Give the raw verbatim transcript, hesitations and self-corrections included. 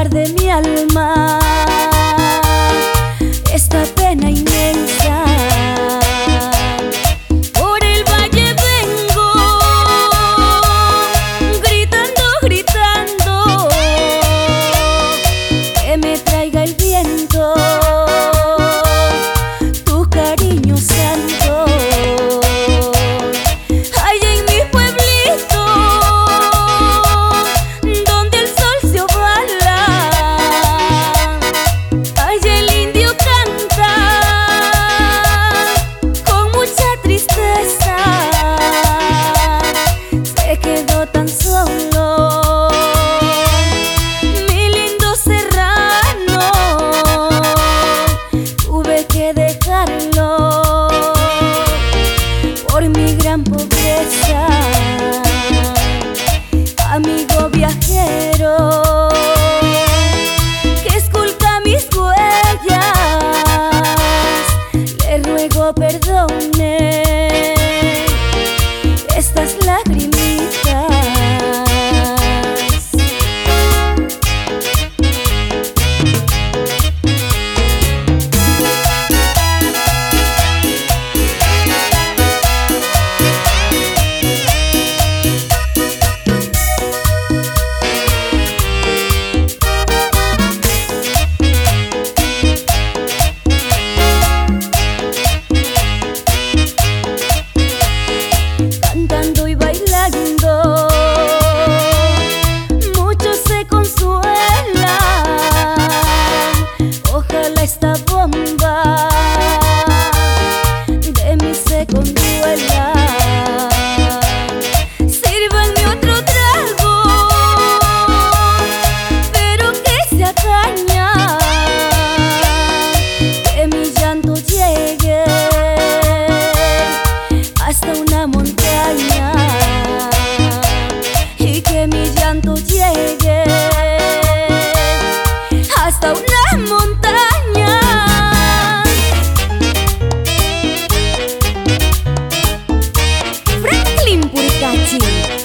desahogar de mi alma esta pena inmensa. Por el valle vengo, gritando, gritando, que me traiga el viento tu cariño santo. Ay, en mi pueblito, donde el sol se ovala, ay, el indio canta con mucha tristeza. Se quedó tan solo mi lindo serrano, tuve que dejarlo por mi gran pobreza. Amigo viajero que esculca mis huellas, le ruego perdone estas lagrimitas. Cantando y bailando, muchos se consuelan. Ojalá esta bomba de mí se conduela. Sírvanme otro trago, pero que sea caña, que mi llanto llegue hasta una montaña, y que mi llanto llegue hasta una montaña. Franklin Puricachi.